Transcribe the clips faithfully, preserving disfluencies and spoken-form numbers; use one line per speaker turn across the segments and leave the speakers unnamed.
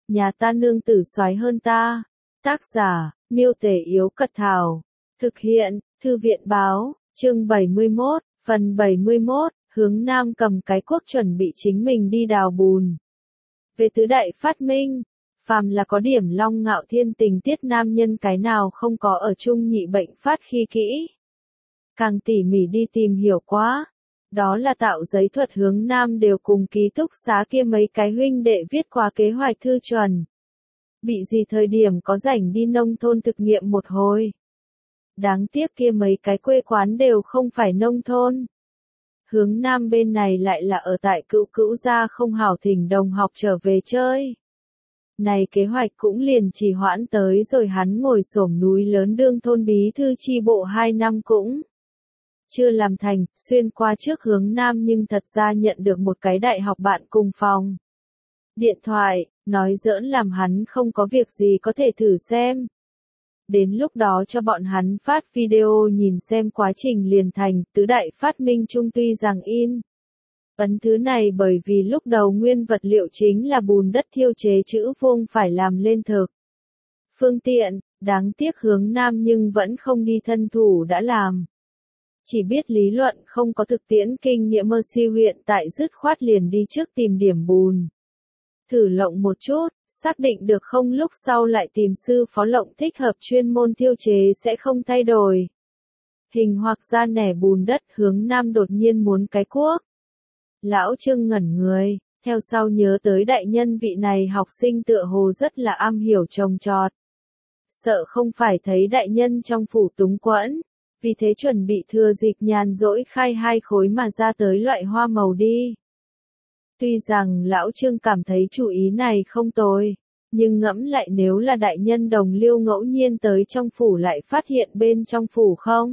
nhà ta nương tử soái hơn ta. Tác giả, Miêu Tể Yếu Cật Thảo. Thực hiện, Thư viện Báo, chương bảy mươi mốt, phần bảy mươi mốt, hướng nam cầm cái cuốc chuẩn bị chính mình đi đào bùn. Về tứ đại phát minh, phàm là có điểm long ngạo thiên tình tiết nam nhân cái nào không có ở chung nhị bệnh phát khi kỹ. Càng tỉ mỉ đi tìm hiểu quá, đó là tạo giấy thuật hướng nam đều cùng ký túc xá kia mấy cái huynh đệ viết qua kế hoạch thư chuẩn. Bị gì thời điểm có rảnh đi nông thôn thực nghiệm một hồi. Đáng tiếc kia mấy cái quê quán đều không phải nông thôn. Hướng nam bên này lại là ở tại cữu cữu gia không hảo thỉnh đồng học trở về chơi. Này kế hoạch cũng liền trì hoãn tới rồi hắn ngồi xổm núi lớn đương thôn bí thư chi bộ hai năm cũng chưa làm thành, xuyên qua trước hướng nam nhưng thật ra nhận được một cái đại học bạn cùng phòng. Điện thoại, nói giỡn làm hắn không có việc gì có thể thử xem. Đến lúc đó cho bọn hắn phát video nhìn xem quá trình liền thành, tứ đại phát minh chung tuy rằng in. Ấn thứ này bởi vì lúc đầu nguyên vật liệu chính là bùn đất thiêu chế chữ vuông phải làm lên thực. Phương tiện, đáng tiếc hướng nam nhưng vẫn không đi thân thủ đã làm. Chỉ biết lý luận không có thực tiễn kinh nghiệm mơ si huyện tại dứt khoát liền đi trước tìm điểm bùn. Thử lộng một chút, xác định được không lúc sau lại tìm sư phó lộng thích hợp chuyên môn thiêu chế sẽ không thay đổi. Hình hoặc ra nẻ bùn đất hướng nam đột nhiên muốn cái cuốc. Lão Trương ngẩn người, theo sau nhớ tới đại nhân vị này học sinh tựa hồ rất là am hiểu trồng trọt. Sợ không phải thấy đại nhân trong phủ túng quẫn, vì thế chuẩn bị thừa dịp nhàn rỗi khai hai khối mà ra tới loại hoa màu đi. Tuy rằng lão Trương cảm thấy chủ ý này không tồi, nhưng ngẫm lại nếu là đại nhân đồng liêu ngẫu nhiên tới trong phủ lại phát hiện bên trong phủ không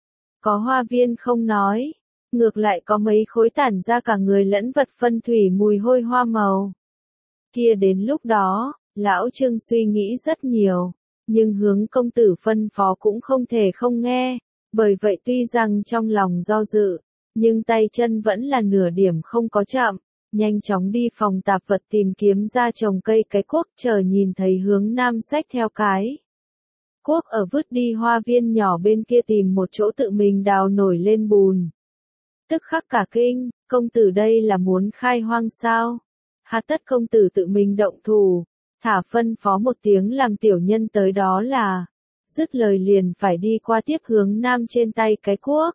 có hoa viên không nói, ngược lại có mấy khối tản ra cả người lẫn vật phân thủy mùi hôi hoa màu. Kia đến lúc đó, lão Trương suy nghĩ rất nhiều, nhưng hướng công tử phân phó cũng không thể không nghe, bởi vậy tuy rằng trong lòng do dự, nhưng tay chân vẫn là nửa điểm không có chậm. Nhanh chóng đi phòng tạp vật tìm kiếm ra trồng cây cái cuốc chờ nhìn thấy hướng nam xách theo cái. Cuốc ở vứt đi hoa viên nhỏ bên kia tìm một chỗ tự mình đào nổi lên bùn. Tức khắc cả kinh, công tử đây là muốn khai hoang sao? Hà tất công tử tự mình động thủ, thả phân phó một tiếng làm tiểu nhân tới đó là, dứt lời liền phải đi qua tiếp hướng nam trên tay cái cuốc.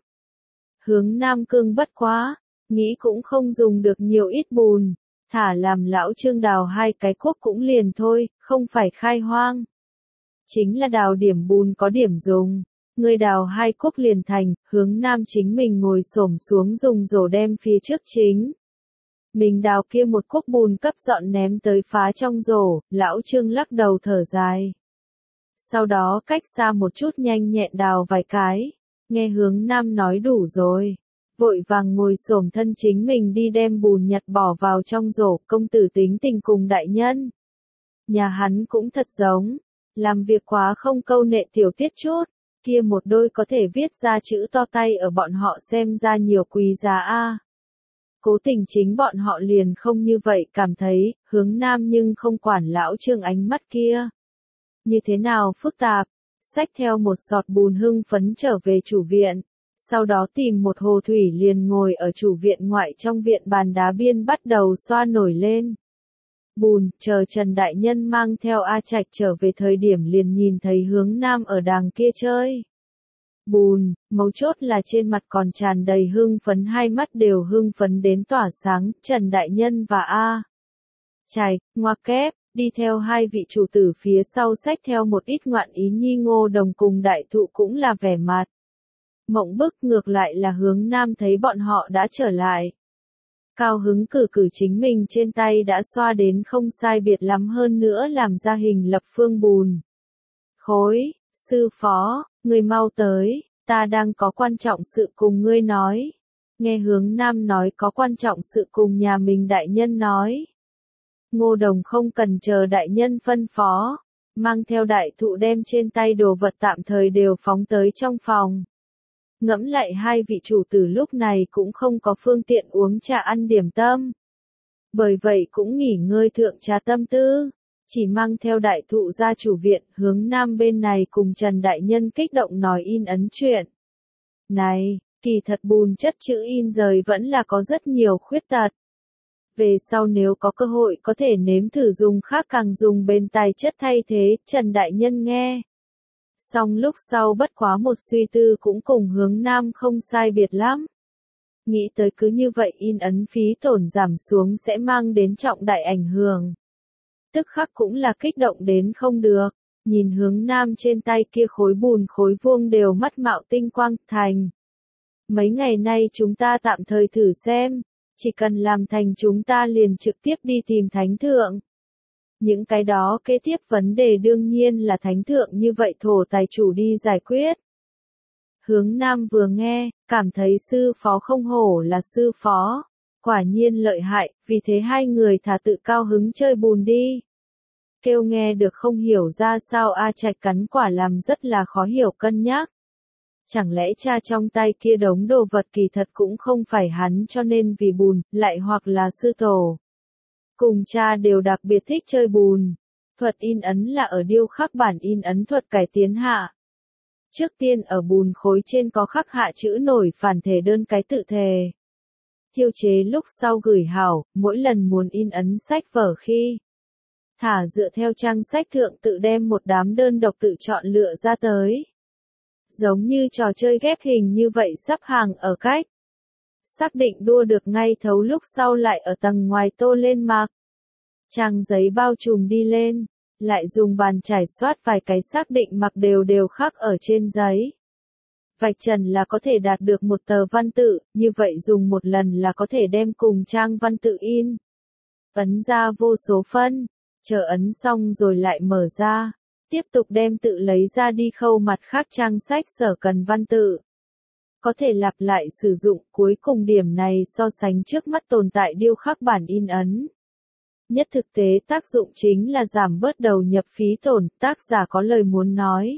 Hướng nam cương bất quá. Nghĩ cũng không dùng được nhiều ít bùn, thả làm lão Trương đào hai cái cuốc cũng liền thôi, không phải khai hoang. Chính là đào điểm bùn có điểm dùng, người đào hai cuốc liền thành, hướng nam chính mình ngồi xổm xuống dùng rổ đem phía trước chính. Mình đào kia một cuốc bùn cấp dọn ném tới phá trong rổ, lão Trương lắc đầu thở dài. Sau đó cách xa một chút nhanh nhẹn đào vài cái, nghe hướng nam nói đủ rồi. Vội vàng ngồi xổm thân chính mình đi đem bùn nhặt bỏ vào trong rổ, công tử tính tình cùng đại nhân. Nhà hắn cũng thật giống, làm việc quá không câu nệ tiểu tiết chút, kia một đôi có thể viết ra chữ to tay ở bọn họ xem ra nhiều quý giá a. Cố tình chính bọn họ liền không như vậy cảm thấy, hướng nam nhưng không quản lão Trương ánh mắt kia. Như thế nào phức tạp, xách theo một sọt bùn hưng phấn trở về chủ viện. Sau đó tìm một hồ thủy liền ngồi ở chủ viện ngoại trong viện bàn đá biên bắt đầu xoa nổi lên. Bùn, chờ Trần Đại Nhân mang theo A Trạch trở về thời điểm liền nhìn thấy hướng nam ở đàng kia chơi. Bùn, mấu chốt là trên mặt còn tràn đầy hưng phấn hai mắt đều hưng phấn đến tỏa sáng, Trần Đại Nhân và A Trạch, ngoặc kép, đi theo hai vị chủ tử phía sau xách theo một ít ngoạn ý nhi Ngô Đồng cùng đại thụ cũng là vẻ mặt. Mộng bức ngược lại là hướng nam thấy bọn họ đã trở lại. Cao hứng cử cử chính mình trên tay đã xoa đến không sai biệt lắm hơn nữa làm ra hình lập phương bùn. Khối, sư phó, người mau tới, ta đang có quan trọng sự cùng ngươi nói. Nghe hướng nam nói có quan trọng sự cùng nhà mình đại nhân nói. Ngô Đồng không cần chờ đại nhân phân phó, mang theo đại thụ đem trên tay đồ vật tạm thời đều phóng tới trong phòng. Ngẫm lại hai vị chủ tử lúc này cũng không có phương tiện uống trà ăn điểm tâm. Bởi vậy cũng nghỉ ngơi thượng trà tâm tư. chỉ mang theo đại thụ gia chủ viện, hướng nam bên này cùng Trần Đại Nhân kích động nói in ấn chuyện. Này, kỳ thật bùn chất chữ in rời vẫn là có rất nhiều khuyết tật. Về sau nếu có cơ hội có thể nếm thử dùng khác càng dùng bên tài chất thay thế, Trần Đại Nhân nghe. Xong lúc sau bất quá một suy tư cũng cùng hướng nam không sai biệt lắm. Nghĩ tới cứ như vậy in ấn phí tổn giảm xuống sẽ mang đến trọng đại ảnh hưởng. Tức khắc cũng là kích động đến không được, nhìn hướng nam trên tay kia khối bùn khối vuông đều mắt mạo tinh quang thành. Mấy ngày nay chúng ta tạm thời thử xem, chỉ cần làm thành chúng ta liền trực tiếp đi tìm thánh thượng. Những cái đó kế tiếp vấn đề đương nhiên là thánh thượng như vậy thổ tài chủ đi giải quyết. Hướng nam vừa nghe, cảm thấy sư phó không hổ là sư phó, quả nhiên lợi hại, vì thế hai người thả tự cao hứng chơi bùn đi. Kêu nghe được không hiểu ra sao A Trạch cắn quả làm rất là khó hiểu cân nhắc. Chẳng lẽ cha trong tay kia đống đồ vật kỳ thật cũng không phải hắn cho nên vì bùn, lại hoặc là sư tổ. Cùng cha đều đặc biệt thích chơi bùn. Thuật in ấn là ở điêu khắc bản in ấn thuật cải tiến hạ. Trước tiên ở bùn khối trên có khắc hạ chữ nổi phản thể đơn cái tự thề. Thiêu chế lúc sau gửi hảo, mỗi lần muốn in ấn sách vở khi. Thả dựa theo trang sách thượng tự đem một đám đơn độc tự chọn lựa ra tới. Giống như trò chơi ghép hình như vậy sắp hàng ở cách. Xác định đua được ngay thấu lúc sau lại ở tầng ngoài tô lên mạc. Trang giấy bao trùm đi lên, lại dùng bàn chải xoát vài cái xác định mặc đều đều khắc ở trên giấy. Vạch trần là có thể đạt được một tờ văn tự, như vậy dùng một lần là có thể đem cùng trang văn tự in. Ấn ra vô số phân, chờ ấn xong rồi lại mở ra, tiếp tục đem tự lấy ra đi khâu mặt khác trang sách sở cần văn tự. Có thể lặp lại sử dụng, cuối cùng điểm này so sánh trước mắt tồn tại điêu khắc bản in ấn. Nhất thực tế tác dụng chính là giảm bớt đầu nhập phí tổn, tác giả có lời muốn nói.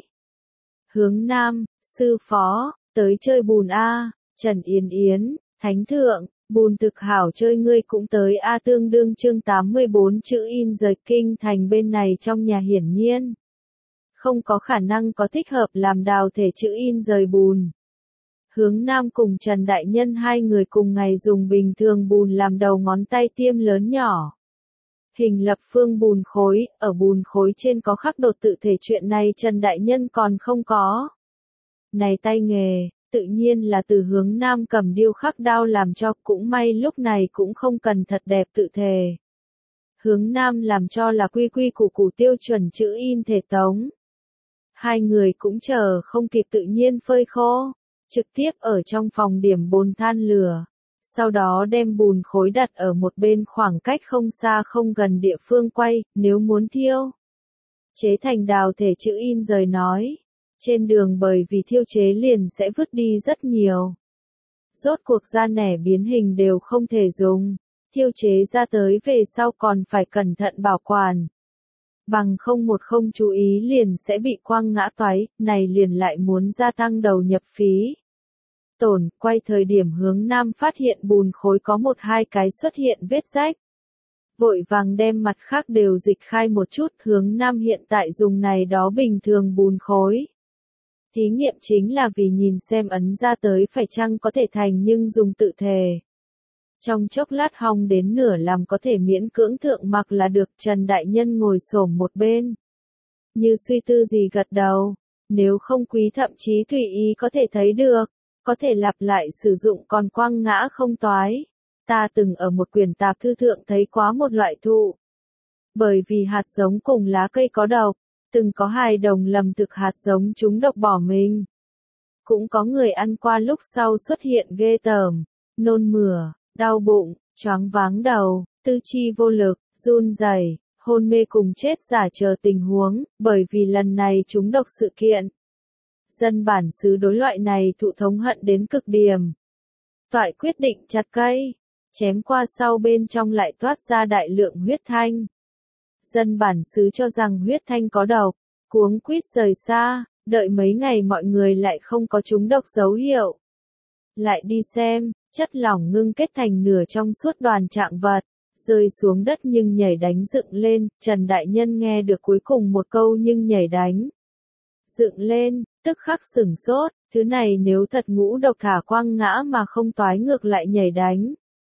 Hướng nam, sư phó, tới chơi bùn A, Trần Yến Yến, Thánh Thượng, bùn thực hảo chơi ngươi cũng tới A tương đương chương tám mươi bốn chữ in rời kinh thành bên này trong nhà hiển nhiên. Không có khả năng có thích hợp làm đào thể chữ in rời bùn. Hướng nam cùng Trần Đại Nhân hai người cùng ngày dùng bình thường bùn làm đầu ngón tay tiêm lớn nhỏ. Hình lập phương bùn khối, ở bùn khối trên có khắc đột tự thể chuyện này Trần Đại Nhân còn không có. Này tay nghề, tự nhiên là từ hướng nam cầm điêu khắc đao làm cho, cũng may lúc này cũng không cần thật đẹp tự thể. Hướng nam làm cho là quy quy củ củ tiêu chuẩn chữ in thể tống. Hai người cũng chờ không kịp tự nhiên phơi khô, trực tiếp ở trong phòng điểm bồn than lửa. Sau đó đem bùn khối đặt ở một bên khoảng cách không xa không gần địa phương quay, nếu muốn thiêu. Chế thành đào thể chữ in rời nói. Trên đường bởi vì thiêu chế liền sẽ vứt đi rất nhiều. Rốt cuộc da nẻ biến hình đều không thể dùng. Thiêu chế ra tới về sau còn phải cẩn thận bảo quản. Bằng không một không chú ý liền sẽ bị quăng ngã toái, này liền lại muốn gia tăng đầu nhập phí. Tổn, quay thời điểm hướng nam phát hiện bùn khối có một hai cái xuất hiện vết rách. Vội vàng đem mặt khác đều dịch khai một chút, hướng nam hiện tại dùng này đó bình thường bùn khối. Thí nghiệm chính là vì nhìn xem ấn ra tới phải chăng có thể thành nhưng dùng tự thể. Trong chốc lát hong đến nửa làm có thể miễn cưỡng thượng mặc là được. Trần Đại Nhân ngồi xổm một bên. Như suy tư gì gật đầu, nếu không quý thậm chí tùy ý có thể thấy được. Có thể lặp lại sử dụng còn quăng ngã không toái. Ta từng ở một quyển tạp thư thượng thấy quá một loại thụ. Bởi vì hạt giống cùng lá cây có độc, từng có hài đồng lầm thực hạt giống chúng độc bỏ mình. Cũng có người ăn qua lúc sau xuất hiện ghê tởm, nôn mửa, đau bụng, choáng váng đầu, tư chi vô lực, run rẩy, hôn mê cùng chết giả chờ tình huống, bởi vì lần này chúng độc sự kiện. Dân bản xứ đối loại này thụ thống hận đến cực điểm. Toại quyết định chặt cây, chém qua sau bên trong lại toát ra đại lượng huyết thanh. Dân bản xứ cho rằng huyết thanh có độc, cuống quýt rời xa, đợi mấy ngày mọi người lại không có trúng độc dấu hiệu. Lại đi xem, chất lỏng ngưng kết thành nửa trong suốt đoàn trạng vật, rơi xuống đất nhưng nhảy đánh dựng lên, Trần Đại Nhân nghe được cuối cùng một câu nhưng nhảy đánh dựng lên, tức khắc sửng sốt, thứ này nếu thật ngũ độc thả quang ngã mà không toái ngược lại nhảy đánh.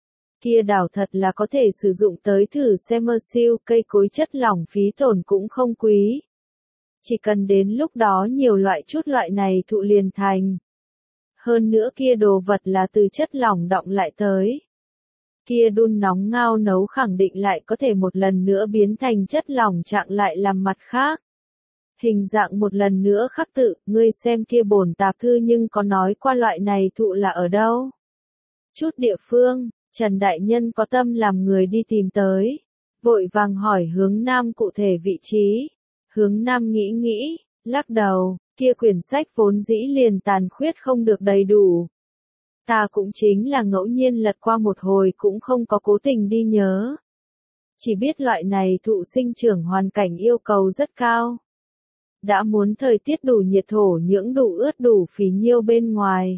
Kia đảo thật là có thể sử dụng tới thử xem mơ siêu, cây cối chất lỏng phí tổn cũng không quý. Chỉ cần đến lúc đó nhiều loại chút loại này thụ liền thành. Hơn nữa kia đồ vật là từ chất lỏng đọng lại tới. Kia đun nóng ngao nấu khẳng định lại có thể một lần nữa biến thành chất lỏng trạng lại làm mặt khác. Hình dạng một lần nữa khắc tự, ngươi xem kia bổn tạp thư nhưng có nói qua loại này thụ là ở đâu. Chút địa phương, Trần Đại Nhân có tâm làm người đi tìm tới. Vội vàng hỏi hướng Nam cụ thể vị trí. Hướng Nam nghĩ nghĩ, lắc đầu, kia quyển sách vốn dĩ liền tàn khuyết không được đầy đủ. Ta cũng chính là ngẫu nhiên lật qua một hồi cũng không có cố tình đi nhớ. Chỉ biết loại này thụ sinh trưởng hoàn cảnh yêu cầu rất cao. Đã muốn thời tiết đủ nhiệt thổ nhưỡng đủ ướt đủ phì nhiêu bên ngoài.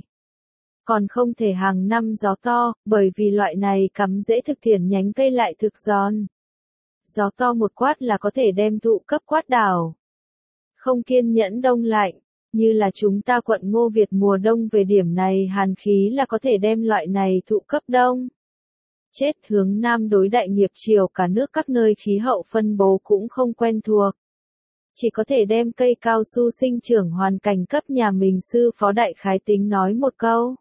Còn không thể hàng năm gió to, bởi vì loại này cắm dễ thực thiển nhánh cây lại thực giòn. Gió to một quát là có thể đem thụ cấp quát đảo. Không kiên nhẫn đông lạnh, như là chúng ta quận Ngô Việt mùa đông về điểm này hàn khí là có thể đem loại này thụ cấp đông. Chết hướng Nam đối đại nghiệp triều cả nước các nơi khí hậu phân bố cũng không quen thuộc. Chỉ có thể đem cây cao su sinh trưởng hoàn cảnh cấp nhà mình sư phó đại khái tính nói một câu.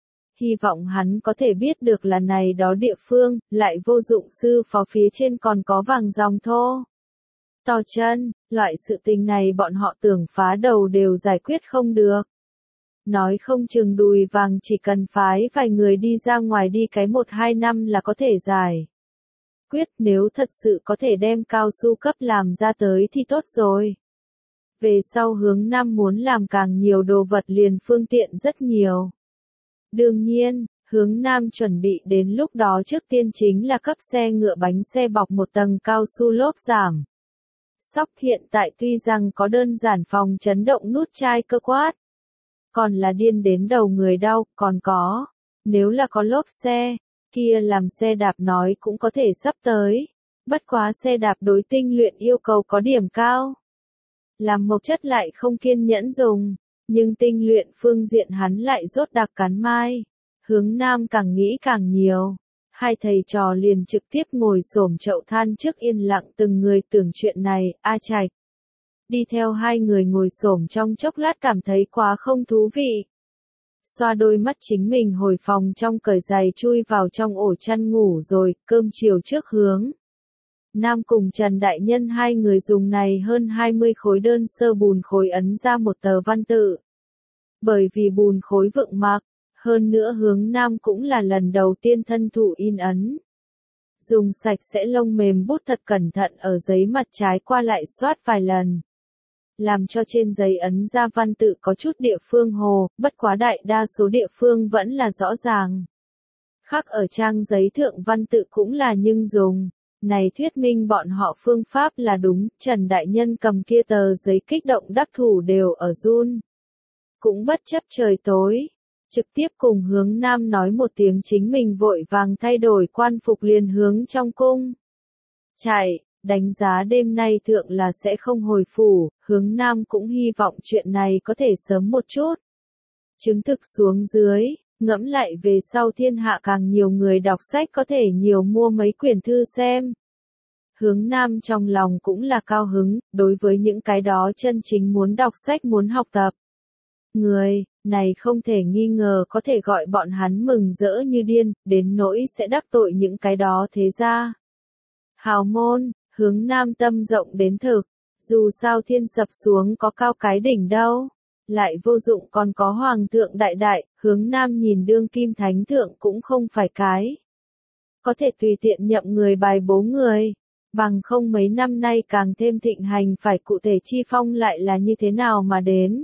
Hy vọng hắn có thể biết được là này đó địa phương, lại vô dụng sư phó phía trên còn có vàng dòng thô. To chân, loại sự tình này bọn họ tưởng phá đầu đều giải quyết không được. Nói không chừng đùi vàng chỉ cần phái vài người đi ra ngoài đi cái một hai năm là có thể giải. Quyết nếu thật sự có thể đem cao su cấp làm ra tới thì tốt rồi. Về sau hướng Nam muốn làm càng nhiều đồ vật liền phương tiện rất nhiều. Đương nhiên, hướng Nam chuẩn bị đến lúc đó trước tiên chính là cấp xe ngựa bánh xe bọc một tầng cao su lốp giảm. Sóc hiện tại tuy rằng có đơn giản phòng chấn động nút chai cơ quát. Còn là điên đến đầu người đau, còn có. Nếu là có lốp xe, kia làm xe đạp nói cũng có thể sắp tới. Bất quá xe đạp đối tinh luyện yêu cầu có điểm cao. Làm mộc chất lại không kiên nhẫn dùng. Nhưng tinh luyện phương diện hắn lại rốt đặc cắn mai. Hướng Nam càng nghĩ càng nhiều. Hai thầy trò liền trực tiếp ngồi xổm chậu than trước yên lặng từng người tưởng chuyện này, A Trạch. Đi theo hai người ngồi xổm trong chốc lát cảm thấy quá không thú vị. Xoa đôi mắt chính mình hồi phòng trong cởi giày chui vào trong ổ chăn ngủ rồi, cơm chiều trước hướng. Nam cùng Trần Đại Nhân hai người dùng này hơn hai mươi khối đơn sơ bùn khối ấn ra một tờ văn tự. Bởi vì bùn khối vượng mạc, hơn nữa hướng Nam cũng là lần đầu tiên thân thủ in ấn. Dùng sạch sẽ lông mềm bút thật cẩn thận ở giấy mặt trái qua lại soát vài lần. Làm cho trên giấy ấn ra văn tự có chút địa phương hồ, bất quá đại đa số địa phương vẫn là rõ ràng. Khắc ở trang giấy thượng văn tự cũng là nhưng dùng. Này thuyết minh bọn họ phương pháp là đúng, Trần Đại Nhân cầm kia tờ giấy kích động đắc thủ đều ở run. Cũng bất chấp trời tối, trực tiếp cùng hướng Nam nói một tiếng chính mình vội vàng thay đổi quan phục liền hướng trong cung. Chạy, đánh giá đêm nay thượng là sẽ không hồi phủ, hướng Nam cũng hy vọng chuyện này có thể sớm một chút. Chứng thực xuống dưới, ngẫm lại về sau thiên hạ càng nhiều người đọc sách có thể nhiều mua mấy quyển thư xem. Hướng Nam trong lòng cũng là cao hứng, đối với những cái đó chân chính muốn đọc sách muốn học tập. Người, này không thể nghi ngờ có thể gọi bọn hắn mừng rỡ như điên, đến nỗi sẽ đắc tội những cái đó thế ra. Hào môn, hướng Nam tâm rộng đến thực, dù sao thiên sập xuống có cao cái đỉnh đâu. Lại vô dụng còn có hoàng thượng đại đại, hướng Nam nhìn đương kim thánh thượng cũng không phải cái. Có thể tùy tiện nhậm người bài bố người, bằng không mấy năm nay càng thêm thịnh hành phải cụ thể chi phong lại là như thế nào mà đến.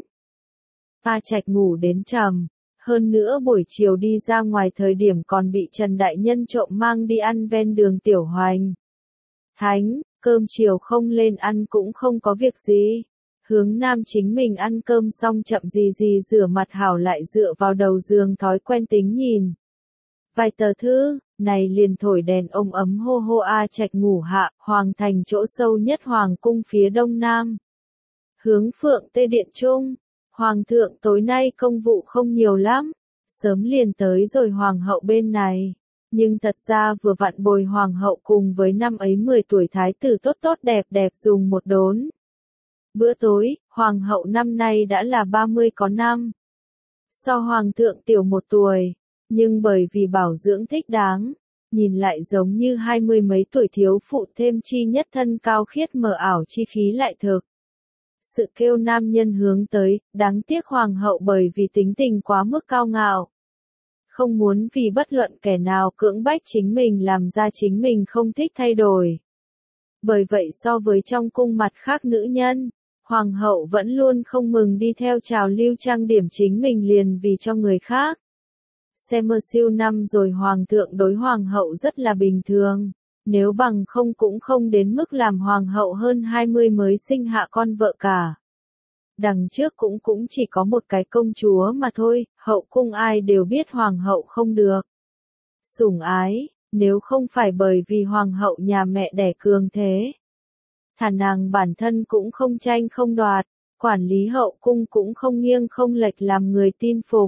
A Trạch ngủ đến trầm, hơn nữa buổi chiều đi ra ngoài thời điểm còn bị Trần Đại Nhân trộm mang đi ăn ven đường tiểu hoành. Thánh, cơm chiều không lên ăn cũng không có việc gì. Hướng Nam chính mình ăn cơm xong chậm gì gì rửa mặt hảo lại dựa vào đầu giường thói quen tính nhìn. Vài tờ thư, này liền thổi đèn ông ấm hô hô a trạch ngủ hạ, hoàng thành chỗ sâu nhất hoàng cung phía đông nam. Hướng Phượng Tê Điện Trung, hoàng thượng tối nay công vụ không nhiều lắm, sớm liền tới rồi hoàng hậu bên này. Nhưng thật ra vừa vặn bồi hoàng hậu cùng với năm ấy mười tuổi thái tử tốt tốt đẹp đẹp dùng một đốn. Bữa tối, hoàng hậu năm nay đã là ba mươi có năm. So hoàng thượng tiểu một tuổi, nhưng bởi vì bảo dưỡng thích đáng, nhìn lại giống như hai mươi mấy tuổi thiếu phụ thêm chi nhất thân cao khiết mờ ảo chi khí lại thực. Sự kêu nam nhân hướng tới, đáng tiếc hoàng hậu bởi vì tính tình quá mức cao ngạo. Không muốn vì bất luận kẻ nào cưỡng bách chính mình làm ra chính mình không thích thay đổi. Bởi vậy so với trong cung mặt khác nữ nhân, hoàng hậu vẫn luôn không mừng đi theo trào lưu trang điểm chính mình liền vì cho người khác. Xem mơ siêu năm rồi hoàng thượng đối hoàng hậu rất là bình thường, nếu bằng không cũng không đến mức làm hoàng hậu hơn hai mươi mới sinh hạ con vợ cả. Đằng trước cũng cũng chỉ có một cái công chúa mà thôi, hậu cung ai đều biết hoàng hậu không được sủng ái, nếu không phải bởi vì hoàng hậu nhà mẹ đẻ cường thế. Thà nàng bản thân cũng không tranh không đoạt, quản lý hậu cung cũng không nghiêng không lệch làm người tin phục.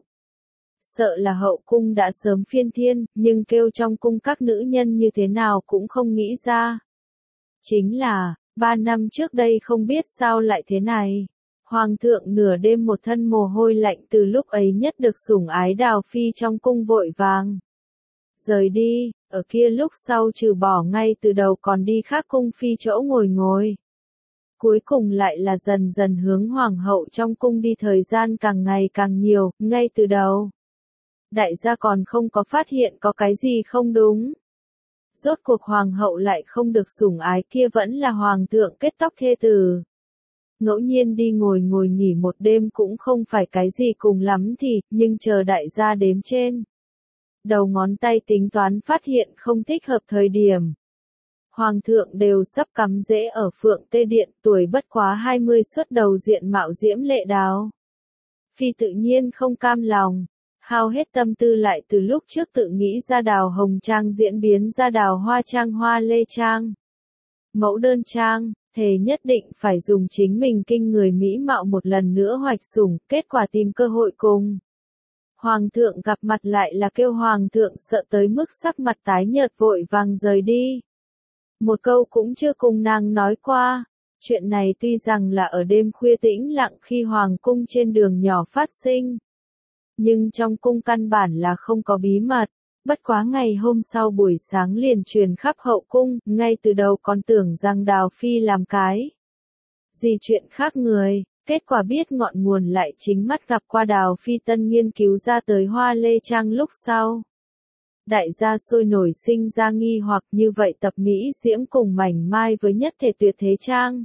Sợ là hậu cung đã sớm phiên thiên, nhưng kêu trong cung các nữ nhân như thế nào cũng không nghĩ ra. Chính là, ba năm trước đây không biết sao lại thế này. Hoàng thượng nửa đêm một thân mồ hôi lạnh từ lúc ấy nhất được sủng ái Đào Phi trong cung vội vàng rời đi, ở kia lúc sau trừ bỏ ngay từ đầu còn đi khác cung phi chỗ ngồi ngồi. Cuối cùng lại là dần dần hướng hoàng hậu trong cung đi thời gian càng ngày càng nhiều, ngay từ đầu. Đại gia còn không có phát hiện có cái gì không đúng. Rốt cuộc hoàng hậu lại không được sủng ái kia vẫn là hoàng thượng kết tóc thê tử. Ngẫu nhiên đi ngồi ngồi nghỉ một đêm cũng không phải cái gì cùng lắm thì, nhưng chờ đại gia đếm trên đầu ngón tay tính toán phát hiện không thích hợp thời điểm. Hoàng thượng đều sắp cắm rễ ở Phượng Tê Điện, tuổi bất quá hai mươi xuất đầu diện mạo diễm lệ Đào Phi tự nhiên không cam lòng, hao hết tâm tư lại từ lúc trước tự nghĩ ra Đào Hồng Trang diễn biến ra Đào Hoa Trang Hoa Lê Trang. Mẫu đơn trang, thề nhất định phải dùng chính mình kinh người mỹ mạo một lần nữa hoạch sủng, kết quả tìm cơ hội cùng. Hoàng thượng gặp mặt lại là kêu hoàng thượng sợ tới mức sắc mặt tái nhợt vội vàng rời đi. Một câu cũng chưa cùng nàng nói qua, chuyện này tuy rằng là ở đêm khuya tĩnh lặng khi hoàng cung trên đường nhỏ phát sinh. Nhưng trong cung căn bản là không có bí mật, bất quá ngày hôm sau buổi sáng liền truyền khắp hậu cung, ngay từ đầu còn tưởng rằng Đào Phi làm cái gì chuyện khác người. Kết quả biết ngọn nguồn lại chính mắt gặp qua Đào Phi tân nghiên cứu ra tới Hoa Lê Trang lúc sau. Đại gia sôi nổi sinh ra nghi hoặc như vậy tập Mỹ diễm cùng mảnh mai với nhất thể tuyệt thế trang.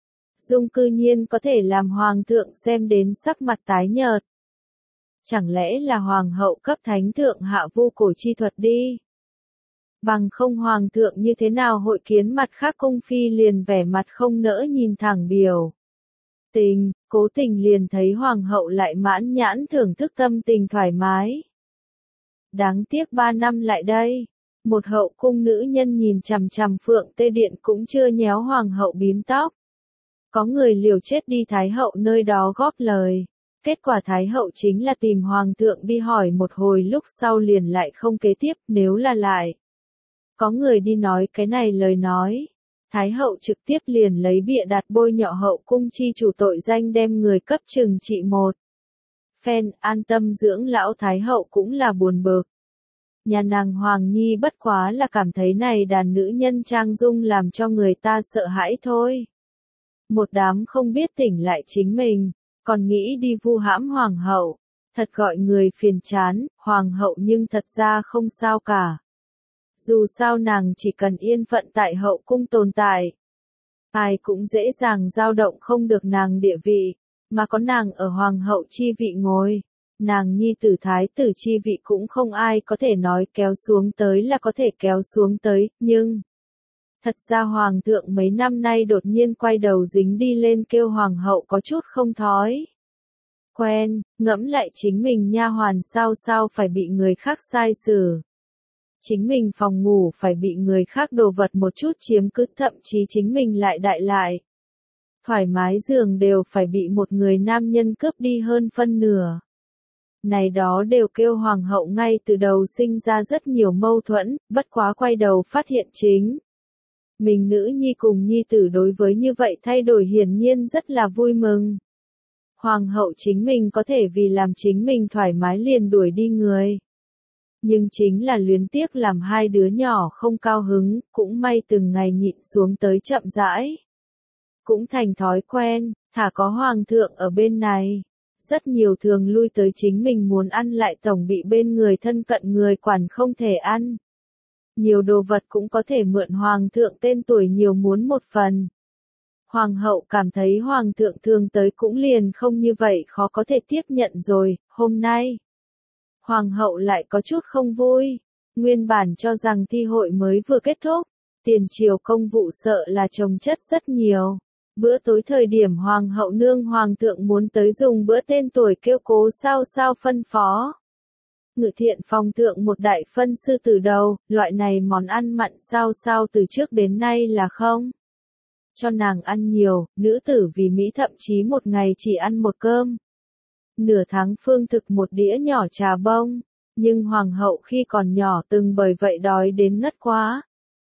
Dung cư nhiên có thể làm hoàng thượng xem đến sắc mặt tái nhợt. Chẳng lẽ là hoàng hậu cấp thánh thượng hạ vu cổ chi thuật đi? Bằng không hoàng thượng như thế nào hội kiến mặt khác cung phi liền vẻ mặt không nỡ nhìn thẳng biểu tình, cố tình liền thấy hoàng hậu lại mãn nhãn thưởng thức tâm tình thoải mái. Đáng tiếc ba năm lại đây, một hậu cung nữ nhân nhìn chằm chằm Phượng Tê Điện cũng chưa nhéo hoàng hậu bím tóc. Có người liều chết đi Thái hậu nơi đó góp lời. Kết quả Thái hậu chính là tìm hoàng thượng đi hỏi một hồi lúc sau liền lại không kế tiếp, nếu là lại. Có người đi nói cái này lời nói. Thái hậu trực tiếp liền lấy bịa đặt bôi nhọ hậu cung chi chủ tội danh đem người cấp trừng trị một phen, an tâm dưỡng lão Thái hậu cũng là buồn bực. Nhà nàng Hoàng Nhi bất quá là cảm thấy này đàn nữ nhân trang dung làm cho người ta sợ hãi thôi. Một đám không biết tỉnh lại chính mình, còn nghĩ đi vu hãm hoàng hậu, thật gọi người phiền chán, hoàng hậu nhưng thật ra không sao cả. Dù sao nàng chỉ cần yên phận tại hậu cung tồn tại, ai cũng dễ dàng dao động không được nàng địa vị, mà có nàng ở hoàng hậu chi vị ngồi, nàng nhi tử thái tử chi vị cũng không ai có thể nói kéo xuống tới là có thể kéo xuống tới, nhưng thật ra hoàng thượng mấy năm nay đột nhiên quay đầu dính đi lên kêu hoàng hậu có chút không thói quen, ngẫm lại chính mình nha hoàn sao sao phải bị người khác sai xử. Chính mình phòng ngủ phải bị người khác đồ vật một chút chiếm cứ, thậm chí chính mình lại đại lại. Thoải mái giường đều phải bị một người nam nhân cướp đi hơn phân nửa. Này đó đều kêu hoàng hậu ngay từ đầu sinh ra rất nhiều mâu thuẫn, bất quá quay đầu phát hiện chính. Mình nữ nhi cùng nhi tử đối với như vậy thay đổi hiển nhiên rất là vui mừng. Hoàng hậu chính mình có thể vì làm chính mình thoải mái liền đuổi đi người. Nhưng chính là luyến tiếc làm hai đứa nhỏ không cao hứng, cũng may từng ngày nhịn xuống tới chậm rãi. Cũng thành thói quen, thả có hoàng thượng ở bên này. Rất nhiều thường lui tới chính mình muốn ăn lại tổng bị bên người thân cận người quản không thể ăn. Nhiều đồ vật cũng có thể mượn hoàng thượng tên tuổi nhiều muốn một phần. Hoàng hậu cảm thấy hoàng thượng thường tới cũng liền không như vậy khó có thể tiếp nhận rồi, hôm nay. Hoàng hậu lại có chút không vui, nguyên bản cho rằng thi hội mới vừa kết thúc, tiền triều công vụ sợ là chồng chất rất nhiều. Bữa tối thời điểm hoàng hậu nương hoàng thượng muốn tới dùng bữa tên tuổi kêu cố sao sao phân phó. Ngự thiện phòng thượng một đại phân sư từ đầu, loại này món ăn mặn sao sao từ trước đến nay là không. Cho nàng ăn nhiều, nữ tử vì Mỹ thậm chí một ngày chỉ ăn một cơm. Nửa tháng phương thực một đĩa nhỏ trà bông, nhưng hoàng hậu khi còn nhỏ từng bởi vậy đói đến ngất quá.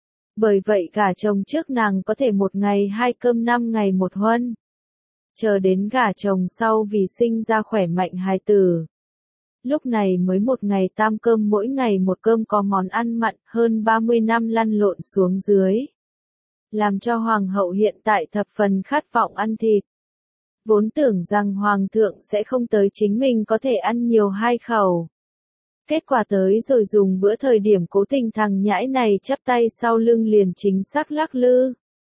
Bởi vậy gả chồng trước nàng có thể một ngày hai cơm năm ngày một huân. Chờ đến gả chồng sau vì sinh ra khỏe mạnh hài tử. Lúc này mới một ngày tam cơm mỗi ngày một cơm có món ăn mặn hơn ba mươi năm lăn lộn xuống dưới. Làm cho hoàng hậu hiện tại thập phần khát vọng ăn thịt. Vốn tưởng rằng hoàng thượng sẽ không tới chính mình có thể ăn nhiều hai khẩu. Kết quả tới rồi dùng bữa thời điểm cố tình thằng nhãi này chắp tay sau lưng liền chính xác lắc lư.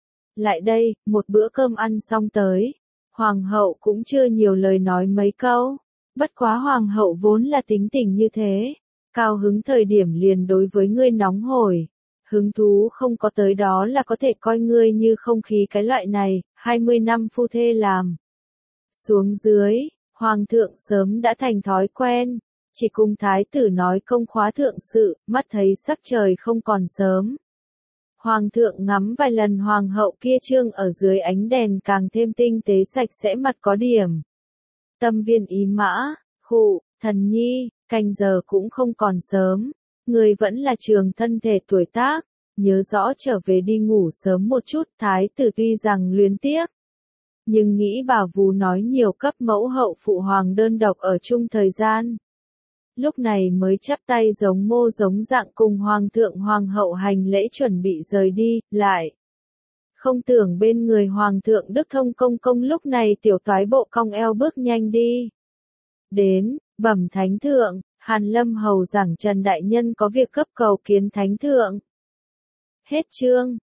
Lại đây, một bữa cơm ăn xong tới. Hoàng hậu cũng chưa nhiều lời nói mấy câu. Bất quá hoàng hậu vốn là tính tình như thế. Cao hứng thời điểm liền đối với ngươi nóng hổi. Hứng thú không có tới đó là có thể coi ngươi như không khí cái loại này, hai mươi năm phu thê làm. Xuống dưới, hoàng thượng sớm đã thành thói quen. Chỉ cùng thái tử nói công khóa thượng sự, mắt thấy sắc trời không còn sớm. Hoàng thượng ngắm vài lần hoàng hậu kia trương ở dưới ánh đèn càng thêm tinh tế sạch sẽ mặt có điểm. Tâm viên ý mã, khụ, thần nhi, canh giờ cũng không còn sớm. Người vẫn là trường thân thể tuổi tác, nhớ rõ trở về đi ngủ sớm một chút. Thái tử tuy rằng luyến tiếc, nhưng nghĩ bà vú nói nhiều cấp mẫu hậu phụ hoàng đơn độc ở chung thời gian. Lúc này mới chắp tay giống mô giống dạng cùng hoàng thượng hoàng hậu hành lễ chuẩn bị rời đi, lại. Không tưởng bên người hoàng thượng Đức Thông Công Công lúc này tiểu toái bộ cong eo bước nhanh đi. Đến, bẩm thánh thượng, Hàn Lâm hầu giảng Trần Đại Nhân có việc cấp cầu kiến thánh thượng. Hết chương.